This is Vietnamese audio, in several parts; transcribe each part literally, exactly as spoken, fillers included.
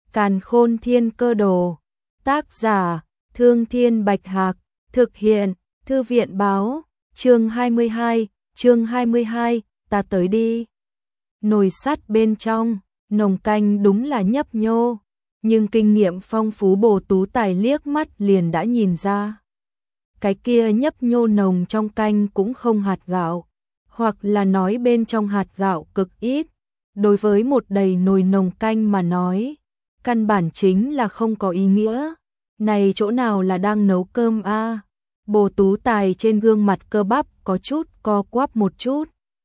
Càn Khôn Thiên Cơ Đồ. Tác giả: Thương Thiên Bạch Hạc. Thực hiện: Thư viện báo. Chương hai mươi hai, chương hai mươi hai, ta tới đi. Nồi sắt bên trong, nồng canh đúng là nhấp nhô, nhưng kinh nghiệm phong phú Bồ Tú Tài liếc mắt liền đã nhìn ra. Cái kia nhấp nhô nồng trong canh cũng không hạt gạo, hoặc là nói bên trong hạt gạo cực ít. Đối với một đầy nồi nồng canh mà nói, căn bản chính là không có ý nghĩa. Này chỗ nào là đang nấu cơm a? À? Bồ Tú Tài trên gương mặt cơ bắp có chút co quắp một chút.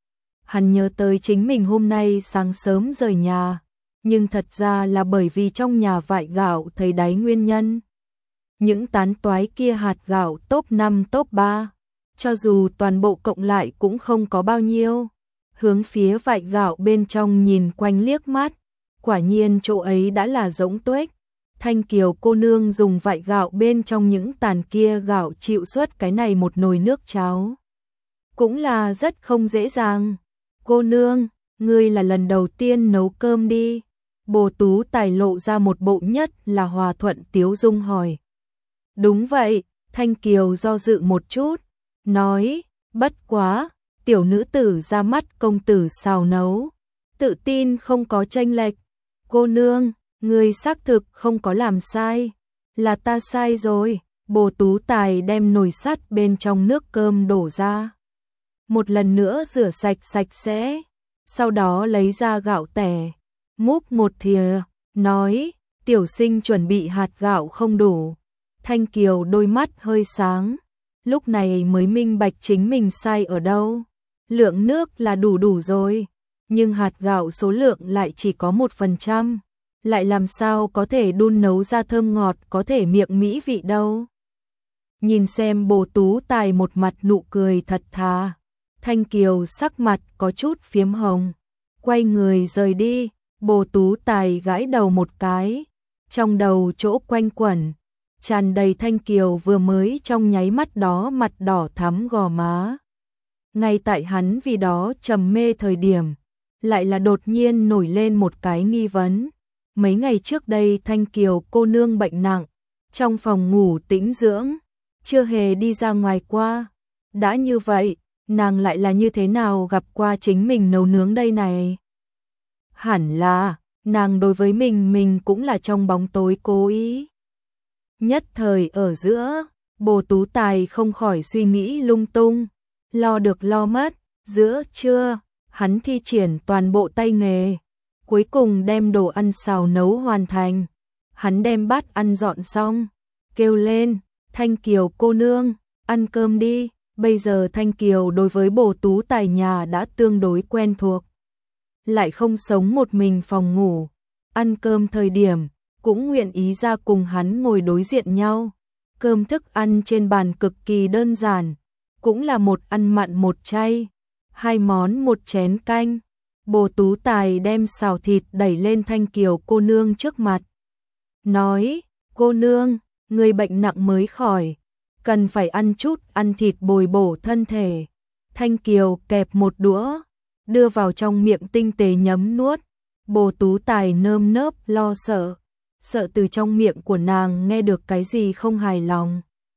Hắn nhớ tới chính mình hôm nay sáng sớm rời nhà, nhưng thật ra là bởi vì trong nhà vại gạo thấy đáy nguyên nhân. Những tán toái kia hạt gạo top năm top ba, cho dù toàn bộ cộng lại cũng không có bao nhiêu. Hướng phía vại gạo bên trong nhìn quanh liếc mắt, quả nhiên chỗ ấy đã là rỗng tuếch. Thanh Kiều cô nương dùng vại gạo bên trong những tàn kia gạo chịu xuất cái này một nồi nước cháo. Cũng là rất không dễ dàng. Cô nương, ngươi là lần đầu tiên nấu cơm đi. Bồ Tú Tài lộ ra một bộ nhất là hòa thuận tiếu dung hỏi. Đúng vậy, Thanh Kiều do dự một chút, nói, bất quá, tiểu nữ tử ra mắt công tử xào nấu, tự tin không có chênh lệch. Cô nương, ngươi xác thực không có làm sai, là ta sai rồi. Bồ Tú Tài đem nồi sắt bên trong nước cơm đổ ra, một lần nữa rửa sạch sạch sẽ, sau đó lấy ra gạo tẻ, múc một thìa, nói, tiểu sinh chuẩn bị hạt gạo không đủ. Thanh Kiều đôi mắt hơi sáng, lúc này mới minh bạch chính mình sai ở đâu. Lượng nước là đủ đủ rồi, nhưng hạt gạo số lượng lại chỉ có một phần trăm, lại làm sao có thể đun nấu ra thơm ngọt có thể miệng mỹ vị đâu. Nhìn xem Bồ Tú Tài một mặt nụ cười thật thà, Thanh Kiều sắc mặt có chút phiếm hồng, quay người rời đi. Bồ Tú Tài gãi đầu một cái, trong đầu chỗ quanh quẩn tràn đầy Thanh Kiều vừa mới trong nháy mắt đó mặt đỏ thắm gò má. Ngay tại hắn vì đó trầm mê thời điểm, lại là đột nhiên nổi lên một cái nghi vấn. Mấy ngày trước đây Thanh Kiều cô nương bệnh nặng, trong phòng ngủ tĩnh dưỡng, chưa hề đi ra ngoài qua. Đã như vậy, nàng lại là như thế nào gặp qua chính mình nấu nướng đây này? Hẳn là, nàng đối với mình mình cũng là trong bóng tối cố ý. Nhất thời ở giữa, Bồ Tú Tài không khỏi suy nghĩ lung tung, lo được lo mất. Giữa trưa, hắn thi triển toàn bộ tay nghề, cuối cùng đem đồ ăn xào nấu hoàn thành. Hắn đem bát ăn dọn xong, kêu lên, Thanh Kiều cô nương, ăn cơm đi. Bây giờ Thanh Kiều đối với Bồ Tú Tài nhà đã tương đối quen thuộc, lại không sống một mình phòng ngủ, ăn cơm thời điểm cũng nguyện ý ra cùng hắn ngồi đối diện nhau. Cơm thức ăn trên bàn cực kỳ đơn giản, cũng là một ăn mặn một chay, hai món một chén canh. Bồ Tú Tài đem xào thịt đẩy lên Thanh Kiều cô nương trước mặt, nói, cô nương, người bệnh nặng mới khỏi, cần phải ăn chút ăn thịt bồi bổ thân thể. Thanh Kiều kẹp một đũa, đưa vào trong miệng tinh tế nhấm nuốt. Bồ Tú Tài nơm nớp lo sợ, sợ từ trong miệng của nàng nghe được cái gì không hài lòng.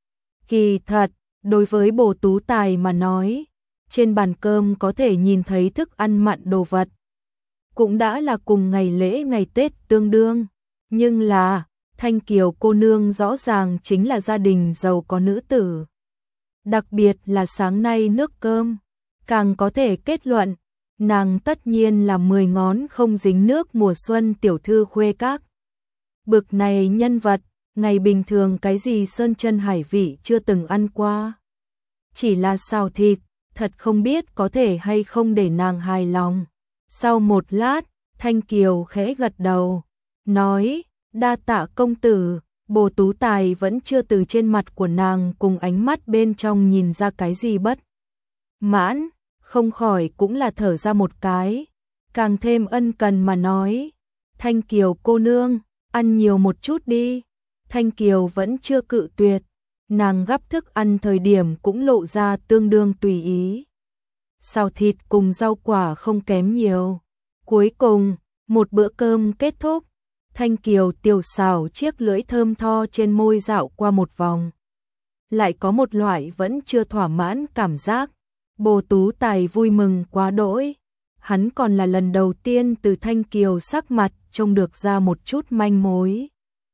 Kỳ thật, đối với Bồ Tú Tài mà nói, trên bàn cơm có thể nhìn thấy thức ăn mặn đồ vật, cũng đã là cùng ngày lễ ngày Tết tương đương. Nhưng là, Thanh Kiều cô nương rõ ràng chính là gia đình giàu có nữ tử. Đặc biệt là sáng nay nước cơm, càng có thể kết luận, nàng tất nhiên là mười ngón không dính nước mùa xuân tiểu thư khuê các. Bực này nhân vật, ngày bình thường cái gì sơn chân hải vị chưa từng ăn qua. Chỉ là xào thịt, thật không biết có thể hay không để nàng hài lòng. Sau một lát, Thanh Kiều khẽ gật đầu, nói, đa tạ công tử. Bồ Tú Tài vẫn chưa từ trên mặt của nàng cùng ánh mắt bên trong nhìn ra cái gì bất mãn, không khỏi cũng là thở ra một cái, càng thêm ân cần mà nói, Thanh Kiều cô nương, ăn nhiều một chút đi. Thanh Kiều vẫn chưa cự tuyệt, nàng gắp thức ăn thời điểm cũng lộ ra tương đương tùy ý. Xào thịt cùng rau quả không kém nhiều. Cuối cùng, một bữa cơm kết thúc, Thanh Kiều tiểu xảo chiếc lưỡi thơm tho trên môi dạo qua một vòng. Lại có một loại vẫn chưa thỏa mãn cảm giác. Bồ Tú Tài vui mừng quá đỗi. Hắn còn là lần đầu tiên từ Thanh Kiều sắc mặt trông được ra một chút manh mối.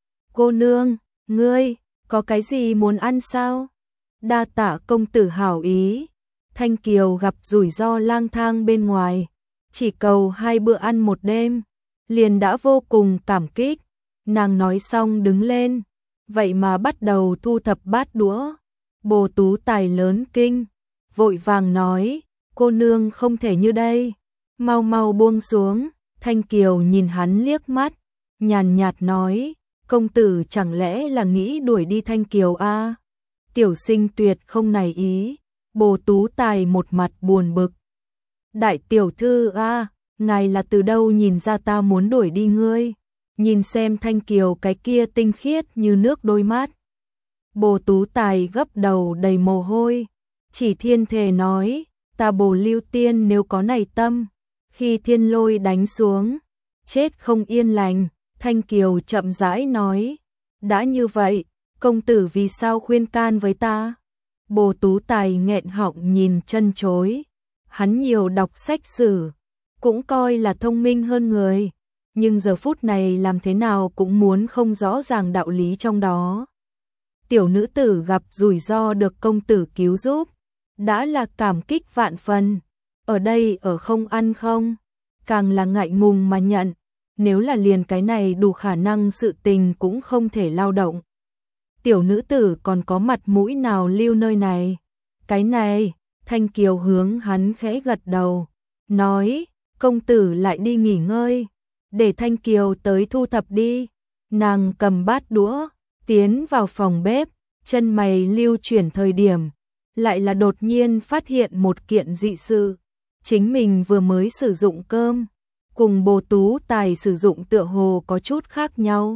Cô nương, ngươi, có cái gì muốn ăn sao? Đa tạ công tử hảo ý. Thanh Kiều gặp rủi ro lang thang bên ngoài, chỉ cầu hai bữa ăn một đêm, liền đã vô cùng cảm kích. Nàng nói xong đứng lên, vậy mà bắt đầu thu thập bát đũa. Bồ Tú Tài lớn kinh, vội vàng nói, cô nương không thể như đây, mau mau buông xuống. Thanh Kiều nhìn hắn liếc mắt, nhàn nhạt nói, công tử chẳng lẽ là nghĩ đuổi đi Thanh Kiều a? À? Tiểu sinh tuyệt không này ý. Bồ Tú Tài một mặt buồn bực. Đại tiểu thư a, à, ngài là từ đâu nhìn ra ta muốn đuổi đi ngươi? Nhìn xem Thanh Kiều cái kia tinh khiết như nước đôi mắt. Bồ Tú Tài gấp đầu đầy mồ hôi, chỉ thiên thề nói, ta Bồ Lưu Tiên nếu có này tâm, khi thiên lôi đánh xuống, chết không yên lành. Thanh Kiều chậm rãi nói, đã như vậy, công tử vì sao khuyên can với ta? Bồ Tú Tài nghẹn họng nhìn chân chối, hắn nhiều đọc sách sử, cũng coi là thông minh hơn người, nhưng giờ phút này làm thế nào cũng muốn không rõ ràng đạo lý trong đó. Tiểu nữ tử gặp rủi ro được công tử cứu giúp, đã là cảm kích vạn phần, ở đây ở không ăn không, càng là ngại ngùng mà nhận, nếu là liền cái này đủ khả năng sự tình cũng không thể lao động. Tiểu nữ tử còn có mặt mũi nào lưu nơi này? Cái này, Thanh Kiều hướng hắn khẽ gật đầu, nói, công tử lại đi nghỉ ngơi, để Thanh Kiều tới thu thập đi. Nàng cầm bát đũa, tiến vào phòng bếp, chân mày lưu chuyển thời điểm, lại là đột nhiên phát hiện một kiện dị sự. Chính mình vừa mới sử dụng cơm, cùng Bồ Tú Tài sử dụng tựa hồ có chút khác nhau.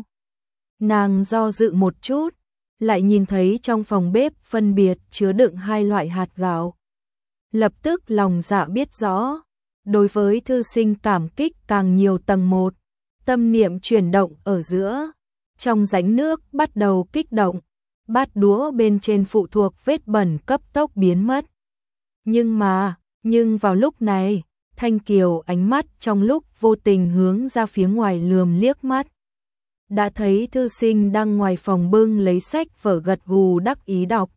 Nàng do dự một chút, lại nhìn thấy trong phòng bếp phân biệt chứa đựng hai loại hạt gạo. Lập tức lòng dạ biết rõ, đối với thư sinh cảm kích càng nhiều tầng một, tâm niệm chuyển động ở giữa, trong rãnh nước bắt đầu kích động, bát đũa bên trên phụ thuộc vết bẩn cấp tốc biến mất. Nhưng mà, nhưng vào lúc này, Thanh Kiều ánh mắt trong lúc vô tình hướng ra phía ngoài lườm liếc mắt. Đã thấy thư sinh đang ngoài phòng bưng lấy sách vở gật gù đắc ý đọc.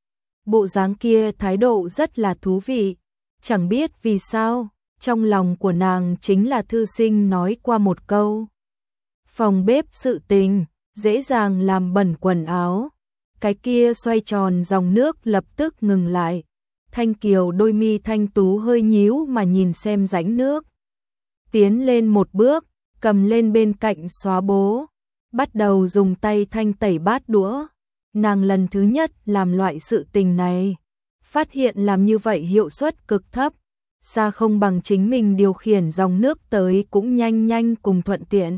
Bộ dáng kia thái độ rất là thú vị, chẳng biết vì sao, trong lòng của nàng chính là thư sinh nói qua một câu. Phòng bếp sự tình, dễ dàng làm bẩn quần áo. Cái kia xoay tròn dòng nước lập tức ngừng lại. Thanh Kiều đôi mi thanh tú hơi nhíu mà nhìn xem rãnh nước. Tiến lên một bước, cầm lên bên cạnh xóa bố, bắt đầu dùng tay thanh tẩy bát đũa. Nàng lần thứ nhất làm loại sự tình này, phát hiện làm như vậy hiệu suất cực thấp, xa không bằng chính mình điều khiển dòng nước tới cũng nhanh nhanh cùng thuận tiện.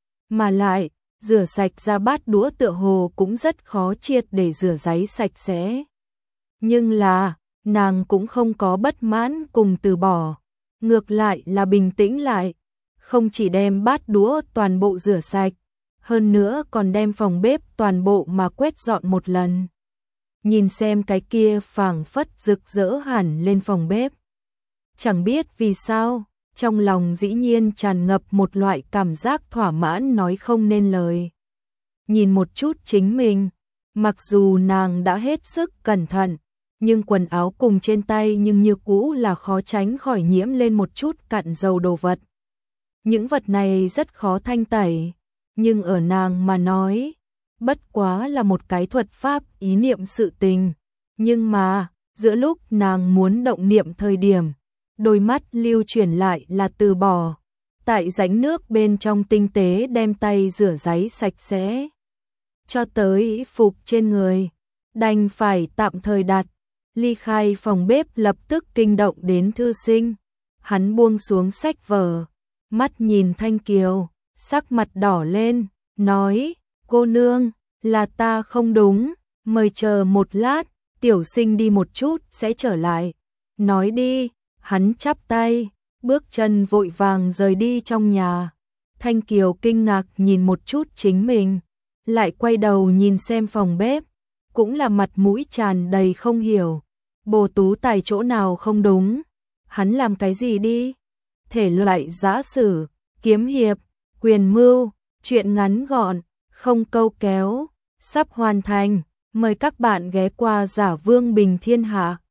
Mà lại, rửa sạch ra bát đũa tựa hồ cũng rất khó triệt để rửa ráy sạch sẽ. Nhưng là, nàng cũng không có bất mãn cùng từ bỏ, ngược lại là bình tĩnh lại, không chỉ đem bát đũa toàn bộ rửa sạch, hơn nữa còn đem phòng bếp toàn bộ mà quét dọn một lần. Nhìn xem cái kia phảng phất rực rỡ hẳn lên phòng bếp. Chẳng biết vì sao, trong lòng dĩ nhiên tràn ngập một loại cảm giác thỏa mãn nói không nên lời. Nhìn một chút chính mình, mặc dù nàng đã hết sức cẩn thận, nhưng quần áo cùng trên tay nhưng như cũ là khó tránh khỏi nhiễm lên một chút cặn dầu đồ vật. Những vật này rất khó thanh tẩy, nhưng ở nàng mà nói, bất quá là một cái thuật pháp ý niệm sự tình. Nhưng mà, giữa lúc nàng muốn động niệm thời điểm, đôi mắt lưu chuyển lại là từ bỏ. Tại rãnh nước bên trong tinh tế đem tay rửa ráy sạch sẽ. Cho tới phục trên người, đành phải tạm thời đặt. Ly khai phòng bếp lập tức kinh động đến thư sinh. Hắn buông xuống sách vở, mắt nhìn Thanh Kiều, sắc mặt đỏ lên, nói, cô nương, là ta không đúng, mời chờ một lát, tiểu sinh đi một chút sẽ trở lại. Nói đi, hắn chắp tay, bước chân vội vàng rời đi trong nhà. Thanh Kiều kinh ngạc nhìn một chút chính mình, lại quay đầu nhìn xem phòng bếp, cũng là mặt mũi tràn đầy không hiểu. Bồ Tú Tài chỗ nào không đúng? Hắn làm cái gì đi? Thể loại giã sử, kiếm hiệp, quyền mưu, truyện ngắn gọn, không câu kéo, sắp hoàn thành. Mời các bạn ghé qua Giả Vương Bình Thiên Hạ.